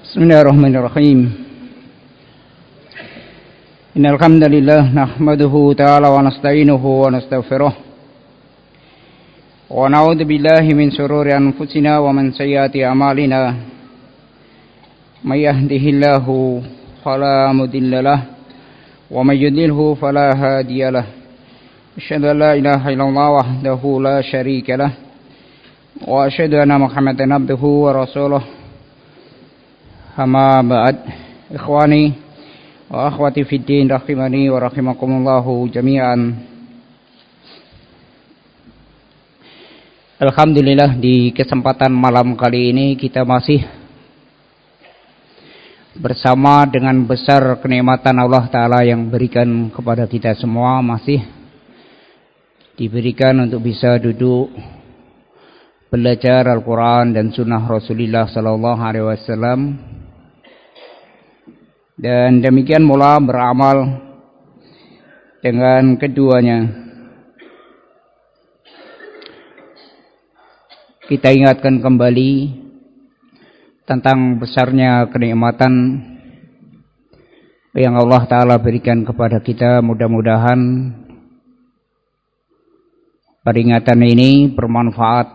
Bismillahirrahmanirrahim. Innal hamdalillah nahmaduhu ta'ala wa nasta'inuhu wa nastaghfiruh. Wa na'udzu billahi min shururi anfusina wa min sayyiati a'malina. May yahdihillahu fala mudilla lahu wa may yudlilhu fala hadiya lahu. Asyhadu an la ilaha illallah wahdahu la syarika lahu wa asyhadu anna Muhammadan abduhu wa rasuluh. Amma ba'd, ikhwani wa akhwati fid din rahimani wa rahimakumullahu jami'an. Alhamdulillah, di kesempatan malam kali ini kita masih bersama dengan besar kenikmatan Allah Ta'ala yang berikan kepada kita semua, masih diberikan untuk bisa duduk belajar Al-Quran dan Sunnah Rasulullah Sallallahu Alaihi Wasallam. Dan demikian mula beramal dengan keduanya. Kita ingatkan kembali tentang besarnya kenikmatan yang Allah Ta'ala berikan kepada kita. Mudah-mudahan peringatan ini bermanfaat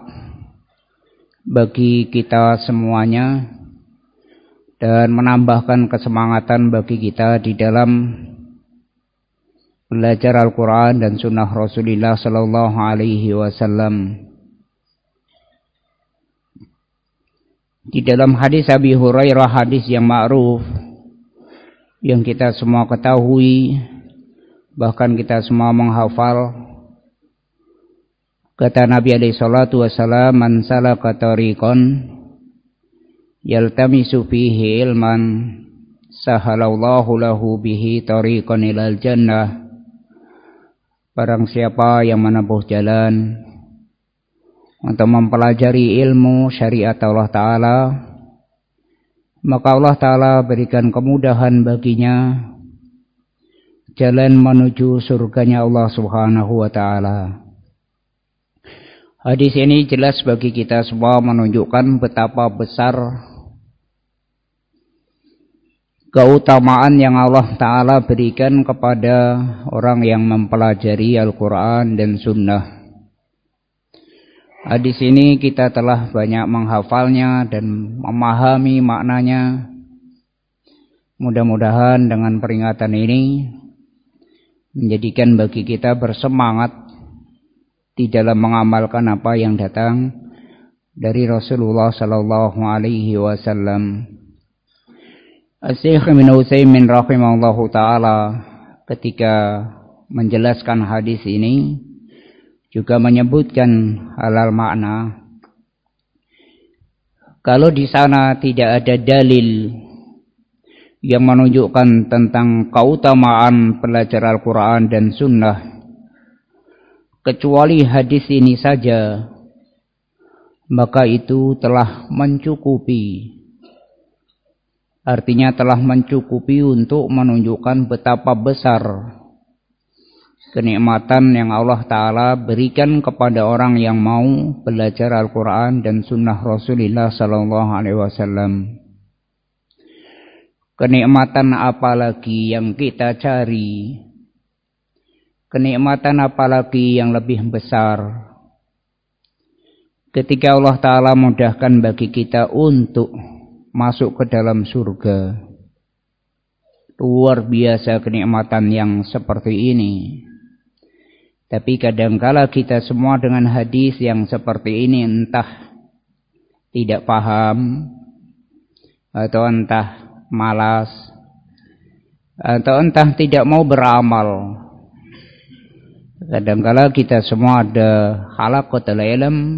bagi kita semuanya dan menambahkan kesemangatan bagi kita di dalam belajar Al-Quran dan Sunnah Rasulullah Sallallahu Alaihi Wasallam. Di dalam hadis Abi Hurairah, hadis yang ma'ruf, yang kita semua ketahui, bahkan kita semua menghafal, kata Nabi alaihi salatu wasallam, man salaka tariqan yaltamisu fihi ilman sahalallahu lahu bihi tariqan ilal jannah. Barang siapa yang menempuh jalan untuk mempelajari ilmu syariat Allah Ta'ala, maka Allah Ta'ala berikan kemudahan baginya jalan menuju surganya Allah Subhanahu wa Ta'ala. Hadis ini jelas bagi kita semua menunjukkan betapa besar keutamaan yang Allah Ta'ala berikan kepada orang yang mempelajari Al-Quran dan Sunnah. Hadis ini kita telah banyak menghafalnya dan memahami maknanya. Mudah-mudahan dengan peringatan ini menjadikan bagi kita bersemangat di dalam mengamalkan apa yang datang dari Rasulullah Sallallahu Alaihi Wasallam. Syekh Ibnu Utsaimin rahimahullahu ta'ala ketika menjelaskan hadis ini juga menyebutkan halal makna. Kalau di sana tidak ada dalil yang menunjukkan tentang keutamaan belajar Al-Quran dan Sunnah, kecuali hadis ini saja, maka itu telah mencukupi. Artinya telah mencukupi untuk menunjukkan betapa besar kenikmatan yang Allah Ta'ala berikan kepada orang yang mau belajar Al-Quran dan Sunnah Rasulullah Sallallahu Alaihi Wasallam. Kenikmatan apa lagi yang kita cari? Kenikmatan apa lagi yang lebih besar ketika Allah Ta'ala mudahkan bagi kita untuk masuk ke dalam surga? Luar biasa kenikmatan yang seperti ini. Tapi kadangkala kita semua dengan hadis yang seperti ini entah tidak paham, atau entah malas, atau entah tidak mau beramal. Kadangkala kita semua ada halaqatul ilm,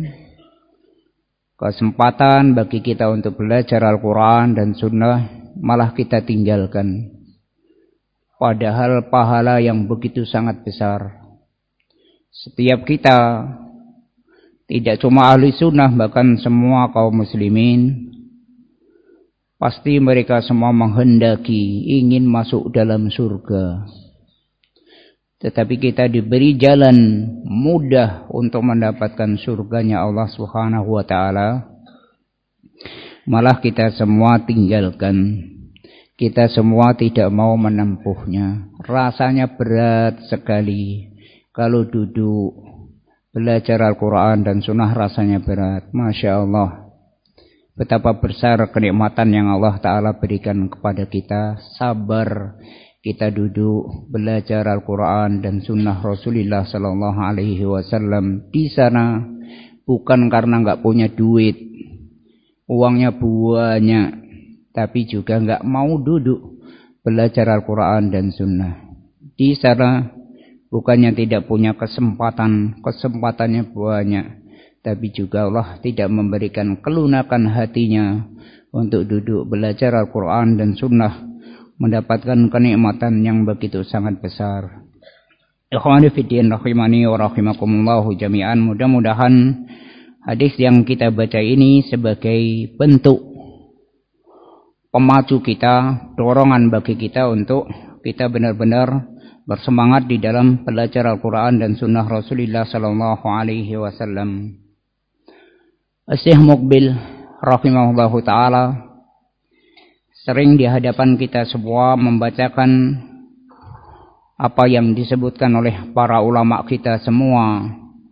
kesempatan bagi kita untuk belajar Al-Quran dan Sunnah, malah kita tinggalkan. Padahal pahala yang begitu sangat besar. Setiap kita, tidak cuma ahli sunnah, bahkan semua kaum muslimin, pasti mereka semua menghendaki, ingin masuk dalam surga. Tetapi kita diberi jalan mudah untuk mendapatkan surganya Allah Subhanahu wa Ta'ala malah kita semua tinggalkan. Kita semua tidak mau menempuhnya. Rasanya berat sekali kalau duduk belajar Al-Quran dan Sunnah, rasanya berat. Masya Allah, betapa besar kenikmatan yang Allah Ta'ala berikan kepada kita. Sabar kita duduk belajar Al-Quran dan Sunnah Rasulullah Sallallahu Alaihi Wasallam. Di sana bukan karena nggak punya duit, uangnya banyak, tapi juga nggak mau duduk belajar Al-Quran dan Sunnah. Di sana bukannya tidak punya kesempatan, kesempatannya banyak, tapi juga Allah tidak memberikan kelunakan hatinya untuk duduk belajar Al-Quran dan Sunnah, mendapatkan kenikmatan yang begitu sangat besar. Ikhwani fiddin rahimani wa rahimakumullahu jami'an. Mudah-mudahan hadis yang kita baca ini sebagai bentuk pemacu kita, dorongan bagi kita untuk kita benar-benar bersemangat di dalam belajar Al-Quran dan Sunnah Rasulullah Sallallahu Alaihi Wasallam. Syekh Muqbil rahimahullahu ta'ala sering di hadapan kita semua membacakan apa yang disebutkan oleh para ulama kita semua.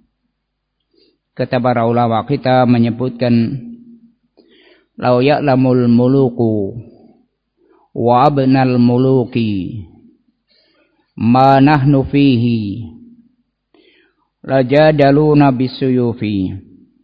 Kata para ulama kita menyebutkan, "Lau ya'lamul muluku wa abnal muluki ma nahnu fihi lajadaluna bisuyufi."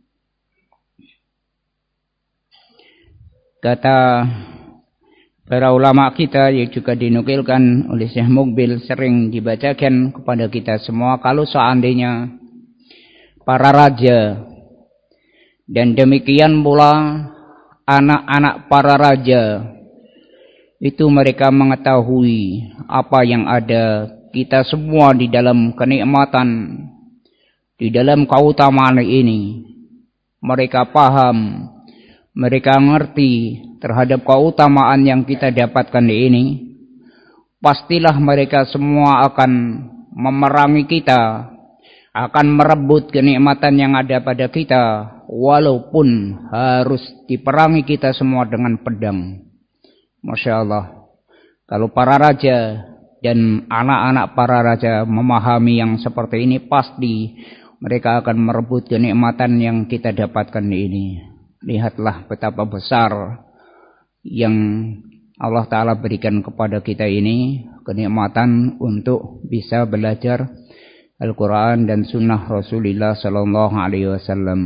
Kata para ulama kita yang juga dinukilkan oleh Syekh Muqbil, sering dibacakan kepada kita semua, kalau seandainya para raja dan demikian pula anak-anak para raja itu mereka mengetahui apa yang ada kita semua di dalam kenikmatan, di dalam keutamaan ini, mereka paham, mereka ngerti terhadap keutamaan yang kita dapatkan ini, pastilah mereka semua akan memerangi kita, akan merebut kenikmatan yang ada pada kita, walaupun harus diperangi kita semua dengan pedang. Masya Allah, kalau para raja dan anak-anak para raja memahami yang seperti ini, pasti mereka akan merebut kenikmatan yang kita dapatkan ini. Lihatlah betapa besar yang Allah Ta'ala berikan kepada kita ini, kenikmatan untuk bisa belajar Al-Quran dan Sunnah Rasulullah Sallallahu Alaihi Wasallam.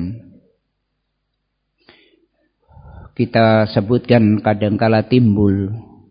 Kita sebutkan kadangkala timbul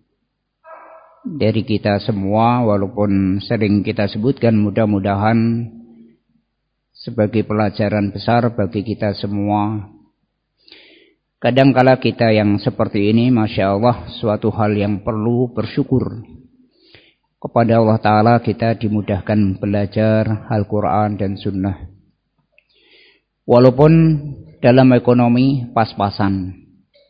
dari kita semua, walaupun sering kita sebutkan, mudah-mudahan sebagai pelajaran besar bagi kita semua. Kadangkala kita yang seperti ini, Masya Allah, suatu hal yang perlu bersyukur kepada Allah Ta'ala, kita dimudahkan belajar Al-Quran dan Sunnah. Walaupun dalam ekonomi pas-pasan,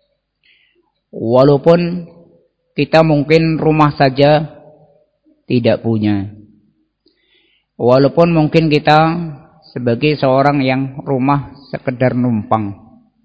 walaupun kita mungkin rumah saja tidak punya, walaupun mungkin kita sebagai seorang yang rumah sekedar numpang,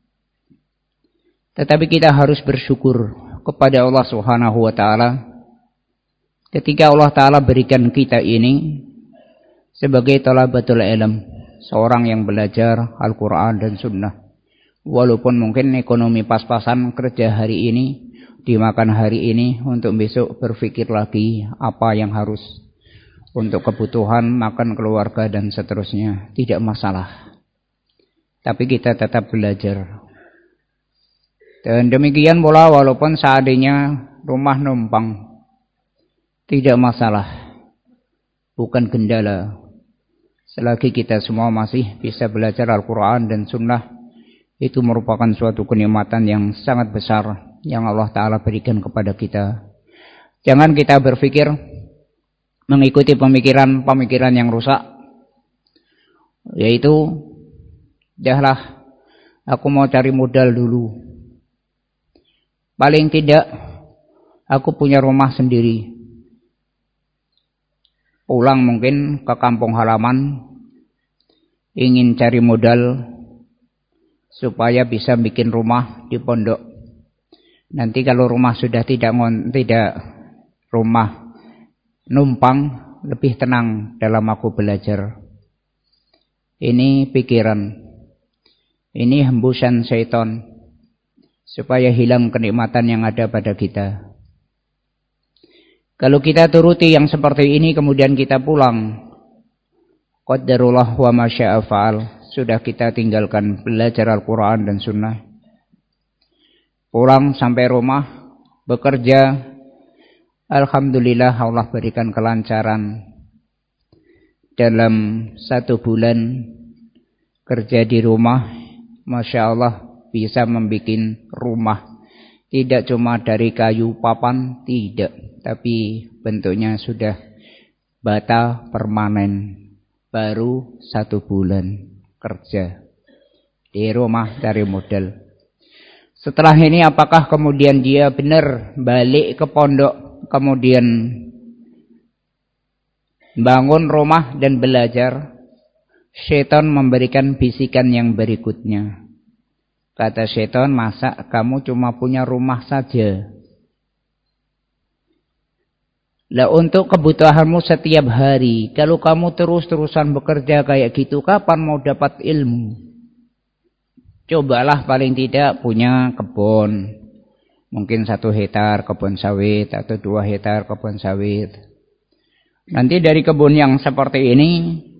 tetapi kita harus bersyukur kepada Allah Subhanahu wa Ta'ala ketika Allah Ta'ala berikan kita ini sebagai talabatul ilm, seorang yang belajar Al-Quran dan Sunnah. Walaupun mungkin ekonomi pas-pasan, kerja hari ini, dimakan hari ini, untuk besok berpikir lagi apa yang harus untuk kebutuhan makan keluarga dan seterusnya, tidak masalah. Tapi kita tetap belajar. Dan demikian pula walaupun seandainya rumah numpang, tidak masalah, bukan kendala. Selagi kita semua masih bisa belajar Al-Quran dan Sunnah, itu merupakan suatu kenikmatan yang sangat besar yang Allah Ta'ala berikan kepada kita. Jangan kita berpikir mengikuti pemikiran-pemikiran yang rusak, yaitu, dahlah aku mau cari modal dulu, paling tidak aku punya rumah sendiri, pulang mungkin ke kampung halaman, ingin cari modal supaya bisa bikin rumah di pondok. Nanti kalau rumah sudah tidak rumah numpang, lebih tenang dalam aku belajar. Ini pikiran, ini hembusan syaitan supaya hilang kenikmatan yang ada pada kita. Kalau kita turuti yang seperti ini kemudian kita pulang, qadarullah wa ma syaa fa'al, sudah kita tinggalkan belajar Al-Quran dan Sunnah. Pulang sampai rumah, bekerja, alhamdulillah Allah berikan kelancaran. Dalam 1 bulan kerja di rumah, Masya Allah bisa membuat rumah. Tidak cuma dari kayu papan, tidak. Tapi bentuknya sudah bata permanen. Baru 1 bulan kerja di rumah dari modal. Setelah ini apakah kemudian dia benar balik ke pondok, kemudian bangun rumah dan belajar? Syaitan memberikan bisikan yang berikutnya. Kata syaitan, masa kamu cuma punya rumah saja? Lah untuk kebutuhanmu setiap hari, kalau kamu terus-terusan bekerja kayak gitu, kapan mau dapat ilmu? Cobalah paling tidak punya kebun. Mungkin 1 hektar kebun sawit atau 2 hektar kebun sawit. Nanti dari kebun yang seperti ini,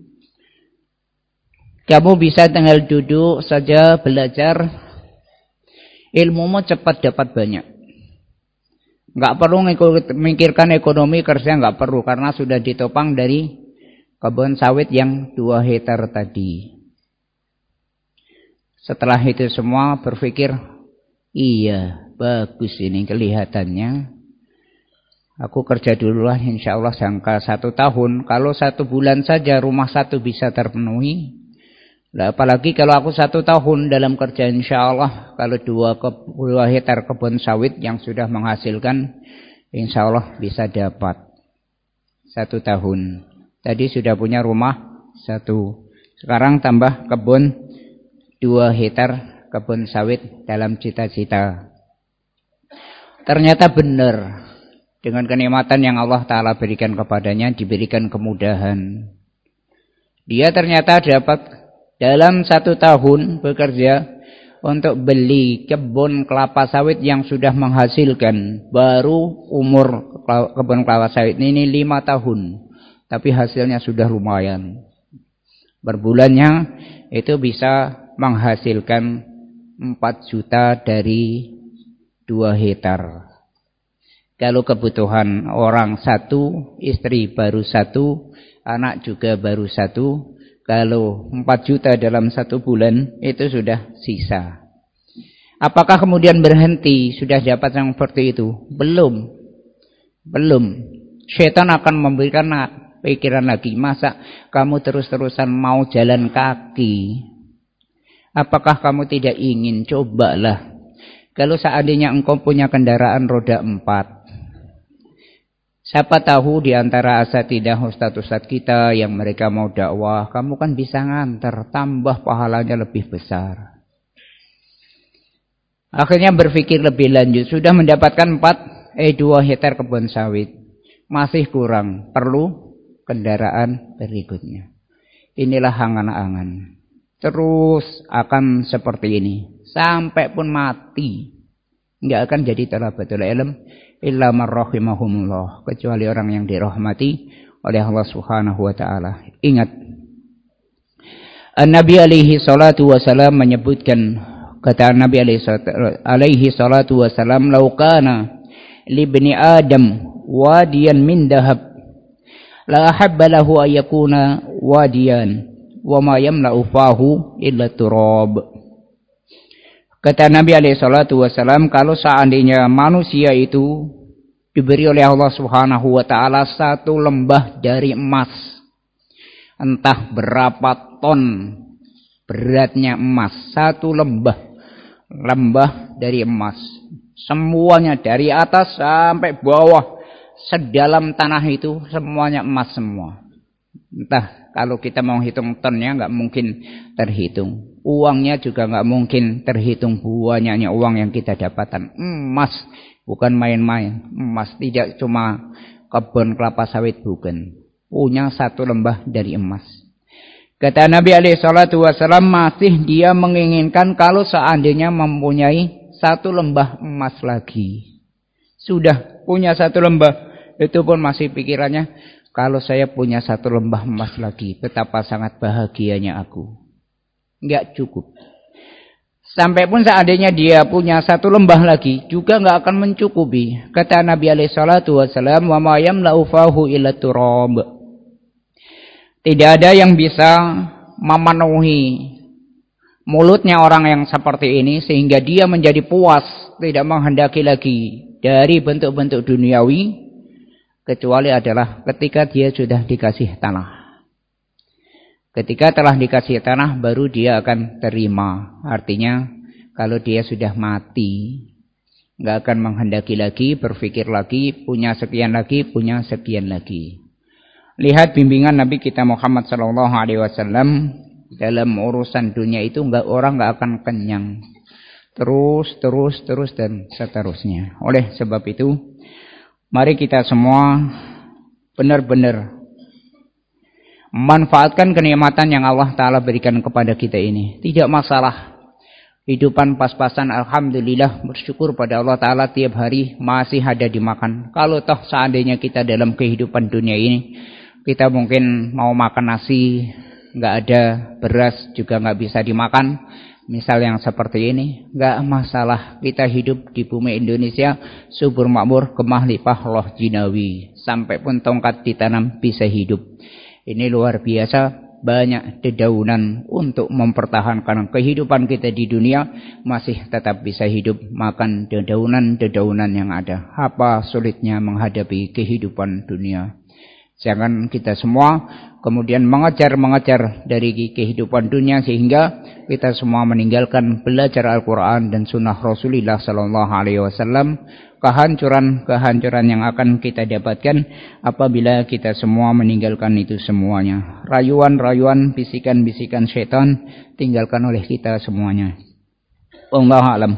kamu bisa tinggal duduk saja belajar. Ilmumu cepat dapat banyak. Enggak perlu memikirkan ekonomi kerja, enggak perlu. Karena sudah ditopang dari kebun sawit yang 2 hektar tadi. Setelah itu semua berpikir, iya bagus ini kelihatannya. Aku kerja dulu lah, insya Allah jangka 1 tahun. Kalau 1 bulan saja rumah 1 bisa terpenuhi. Nah, apalagi kalau aku 1 tahun dalam kerja, insya Allah kalau 2 hektar kebun sawit yang sudah menghasilkan, insya Allah bisa dapat 1 tahun. Tadi sudah punya rumah 1. Sekarang tambah kebun 2 hektar kebun sawit dalam cita-cita. Ternyata benar. Dengan kenikmatan yang Allah Ta'ala berikan kepadanya, diberikan kemudahan. Dia ternyata dapat dalam 1 tahun bekerja untuk beli kebun kelapa sawit yang sudah menghasilkan. Baru umur kebun kelapa sawit ini 5 tahun. Tapi hasilnya sudah lumayan. Berbulannya itu bisa menghasilkan 4 juta dari 2 hektar. Kalau kebutuhan orang 1, istri baru 1, anak juga baru 1. Kalau 4 juta dalam 1 bulan, itu sudah sisa. Apakah kemudian berhenti, sudah dapat yang seperti itu? Belum. Syaitan akan memberikan pikiran lagi. Masa kamu terus-terusan mau jalan kaki? Apakah kamu tidak ingin? Cobalah. Kalau seandainya engkau punya kendaraan roda 4. Siapa tahu di antara asatidah ustaz-ustaz kita yang mereka mau dakwah, kamu kan bisa nganter, tambah pahalanya lebih besar. Akhirnya berpikir lebih lanjut, sudah mendapatkan 2 hektar kebun sawit. Masih kurang, perlu kendaraan berikutnya. Inilah angan-angan. Terus akan seperti ini sampai pun mati. Enggak akan jadi talabatul ilm illa man rahimahumullah, kecuali orang yang dirahmati oleh Allah Subhanahu wa taala. Ingat, Nabi alaihi salatu wasalam menyebutkan, kata Nabi alaihi salatu wasalam, "Lau kana li ibni Adam wadiyan min dahab, la ahabba lahu an yakuna wadiyan, wa ma yamla'u fahu illa turab." Kata Nabi SAW, kalau seandainya manusia itu diberi oleh Allah Subhanahu wa taala 1 lembah dari emas, entah berapa ton beratnya emas, 1 lembah dari emas, semuanya dari atas sampai bawah, sedalam tanah itu semuanya emas semua. Entah kalau kita mau hitung tonnya nggak mungkin terhitung. Uangnya juga nggak mungkin terhitung banyaknya uang yang kita dapatkan. Emas bukan main-main. Emas tidak cuma kebun kelapa sawit, bukan. Punya 1 lembah dari emas. Kata Nabi SAW, masih dia menginginkan kalau seandainya mempunyai 1 lembah emas lagi. Sudah punya 1 lembah, itu pun masih pikirannya, kalau saya punya 1 lembah emas lagi, betapa sangat bahagianya aku. Enggak cukup. Sampai pun seandainya dia punya 1 lembah lagi, juga enggak akan mencukupi. Kata Nabi SAW, wa ma yamla'u fahu illa turab. Tidak ada yang bisa memenuhi mulutnya orang yang seperti ini sehingga dia menjadi puas, tidak menghendaki lagi dari bentuk-bentuk duniawi, kecuali adalah ketika dia sudah dikasih tanah. Ketika telah dikasih tanah baru dia akan terima. Artinya kalau dia sudah mati, nggak akan menghendaki lagi, berpikir lagi, punya sekian lagi, punya sekian lagi. Lihat bimbingan Nabi kita Muhammad SAW dalam urusan dunia itu orang nggak akan kenyang. Terus dan seterusnya. Oleh sebab itu, mari kita semua benar-benar memanfaatkan kenikmatan yang Allah Ta'ala berikan kepada kita ini. Tidak masalah. Hidupan pas-pasan, alhamdulillah, bersyukur pada Allah Ta'ala tiap hari masih ada dimakan. Kalau toh seandainya kita dalam kehidupan dunia ini, kita mungkin mau makan nasi, nggak ada beras juga nggak bisa dimakan. Misal yang seperti ini, nggak masalah. Kita hidup di bumi Indonesia, subur makmur, kemah limpah loh jinawi. Sampai pun tongkat ditanam bisa hidup. Ini luar biasa. Banyak dedaunan untuk mempertahankan kehidupan kita di dunia, masih tetap bisa hidup makan dedaunan-dedaunan yang ada. Apa sulitnya menghadapi kehidupan dunia? Jangan kita semua kemudian mengejar dari kehidupan dunia sehingga kita semua meninggalkan belajar Al-Quran dan Sunnah Rasulullah SAW. Kehancuran yang akan kita dapatkan apabila kita semua meninggalkan itu semuanya. Rayuan-rayuan, bisikan-bisikan syaitan tinggalkan oleh kita semuanya. Wallahu a'lam.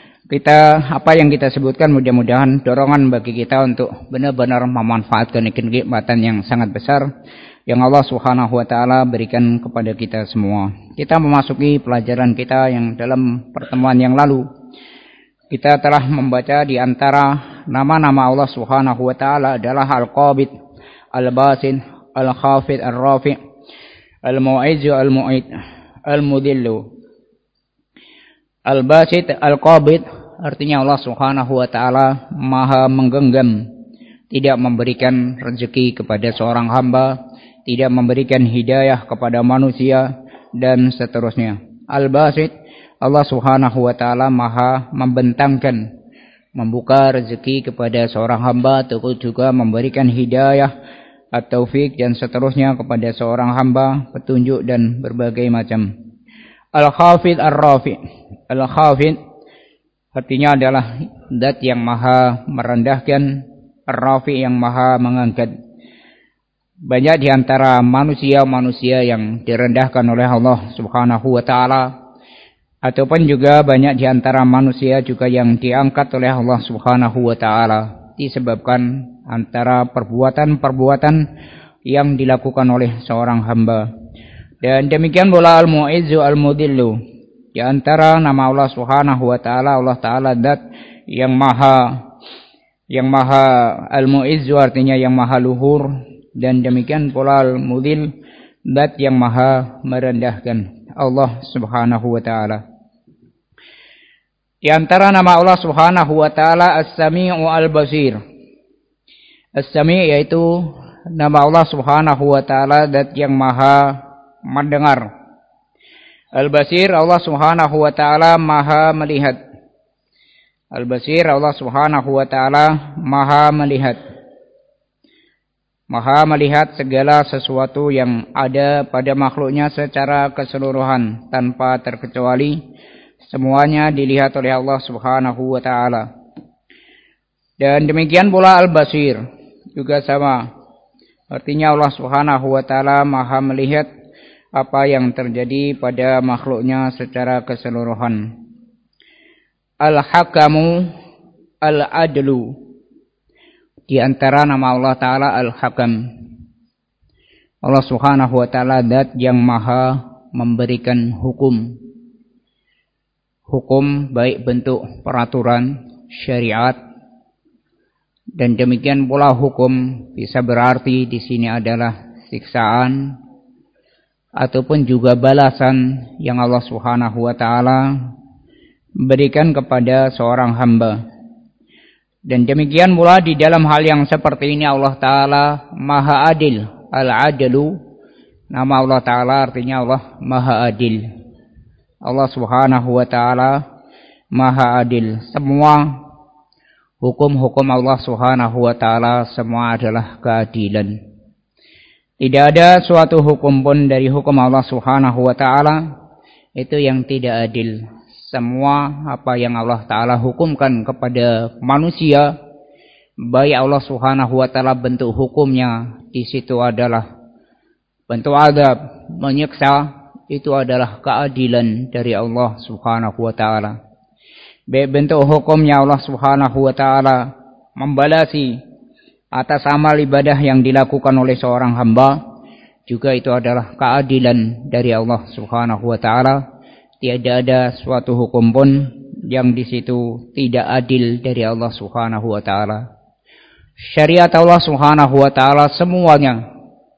Apa yang kita sebutkan mudah-mudahan dorongan bagi kita untuk benar-benar memanfaatkan kenikmatan yang sangat besar yang Allah Subhanahu wa taala berikan kepada kita semua. Kita memasuki pelajaran kita yang dalam pertemuan yang lalu kita telah membaca di antara nama-nama Allah Subhanahu wa taala adalah Al-Qabid, Al-Basin, Al-Khafid, Ar-Rafi', Al-Mu'izz, Al-Mu'id, Al-Mudillu. Al-Basit, Al-Qabid, artinya Allah Subhanahu wa taala Maha menggenggam, tidak memberikan rezeki kepada seorang hamba, tidak memberikan hidayah kepada manusia dan seterusnya. Al-Basit, Allah Subhanahu wa taala Maha membentangkan, membuka rezeki kepada seorang hamba atau juga memberikan hidayah atau taufik dan seterusnya kepada seorang hamba, petunjuk dan berbagai macam. Al-Khafid, Ar-Rafi'. Al-Khafid artinya adalah zat yang maha merendahkan, Ar-Rafi' yang maha mengangkat. Banyak di antara manusia yang direndahkan oleh Allah Subhanahu wa taala, ataupun juga banyak di antara manusia juga yang diangkat oleh Allah Subhanahu wa taala disebabkan antara perbuatan-perbuatan yang dilakukan oleh seorang hamba. Dan demikian pula Al-Mu'izzu, Al-Mudillu. Di antara nama Allah Subhanahu wa taala, Allah taala zat yang maha Al-Mu'izzu artinya yang maha luhur, dan demikian pula Al-Mudil zat yang maha merendahkan, Allah Subhanahu wa taala. Di antara nama Allah Subhanahu wa taala As-Sami'u Al-Basir. As-Sami' yaitu nama Allah Subhanahu wa taala zat yang maha mendengar. Al-Basir, Allah Subhanahu wa taala maha melihat. Al-Basir, Allah Subhanahu wa taala maha melihat. Maha melihat segala sesuatu yang ada pada makhluknya secara keseluruhan tanpa terkecuali. Semuanya dilihat oleh Allah Subhanahu wa taala. Dan demikian pula Al-Basir juga sama. Artinya Allah Subhanahu wa taala maha melihat apa yang terjadi pada makhluknya secara keseluruhan. Al-Hakamu, Al-Adlu. Di antara nama Allah Ta'ala Al-Hakam. Allah Subhanahu wa Ta'ala zat yang maha memberikan hukum. Hukum baik bentuk peraturan, syariat, dan demikian pula hukum bisa berarti di sini adalah siksaan ataupun juga balasan yang Allah Subhanahu wa Ta'ala berikan kepada seorang hamba. Dan demikian pula di dalam hal yang seperti ini Allah Ta'ala Maha Adil. Al-Adlu, nama Allah Ta'ala artinya Allah Maha Adil. Allah Subhanahu wa Ta'ala Maha Adil. Semua hukum-hukum Allah Subhanahu wa Ta'ala semua adalah keadilan. Tidak ada suatu hukum pun dari hukum Allah Subhanahu wa Ta'ala itu yang tidak adil. Semua apa yang Allah Ta'ala hukumkan kepada manusia, baik Allah Subhanahu wa Ta'ala bentuk hukumnya di situ adalah bentuk azab, menyiksa, itu adalah keadilan dari Allah Subhanahu wa Ta'ala. Baik bentuk hukumnya Allah Subhanahu wa Ta'ala membalasi atas amal ibadah yang dilakukan oleh seorang hamba, juga itu adalah keadilan dari Allah Subhanahu wa Ta'ala. Tiada ada suatu hukum pun yang di situ tidak adil dari Allah Subhanahu wa Ta'ala. Syariat Allah Subhanahu wa Ta'ala semuanya,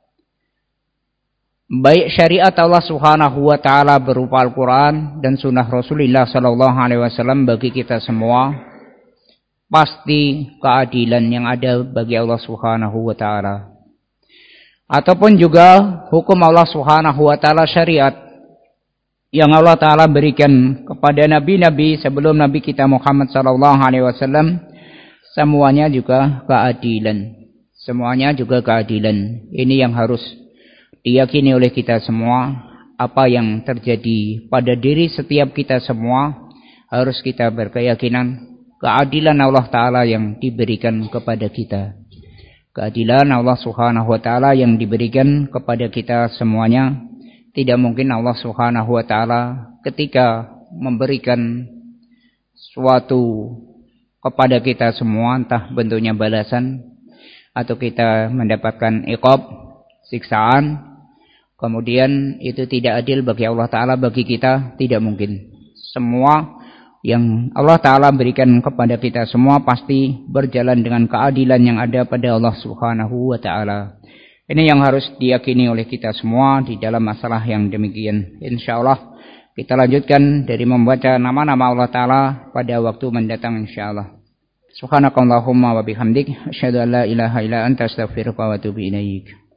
baik syariat Allah Subhanahu wa Ta'ala berupa Al-Quran dan sunnah Rasulullah sallallahu alaihi wasallam bagi kita semua, pasti keadilan yang ada bagi Allah Subhanahu wa Ta'ala. Ataupun juga hukum Allah Subhanahu wa Ta'ala, syariat yang Allah Ta'ala berikan kepada nabi-nabi sebelum Nabi kita Muhammad sallallahu alaihi wasallam, semuanya juga keadilan. Semuanya juga keadilan. Ini yang harus diyakini oleh kita semua. Apa yang terjadi pada diri setiap kita semua, harus kita berkeyakinan keadilan Allah Ta'ala yang diberikan kepada kita. Keadilan Allah Subhanahu wa Ta'ala yang diberikan kepada kita semuanya. Tidak mungkin Allah Subhanahu wa Ta'ala ketika memberikan suatu kepada kita semua, entah bentuknya balasan atau kita mendapatkan iqab, siksaan, kemudian itu tidak adil bagi Allah Ta'ala, bagi kita tidak mungkin. Semua yang Allah Ta'ala berikan kepada kita semua pasti berjalan dengan keadilan yang ada pada Allah Subhanahu wa Ta'ala. Ini yang harus diyakini oleh kita semua di dalam masalah yang demikian. InsyaAllah kita lanjutkan dari membaca nama-nama Allah Ta'ala pada waktu mendatang insyaAllah. Subhanakallahumma wa bihamdik, asyhadu an la ilaha illa anta astaghfiruka wa atubu ilaik.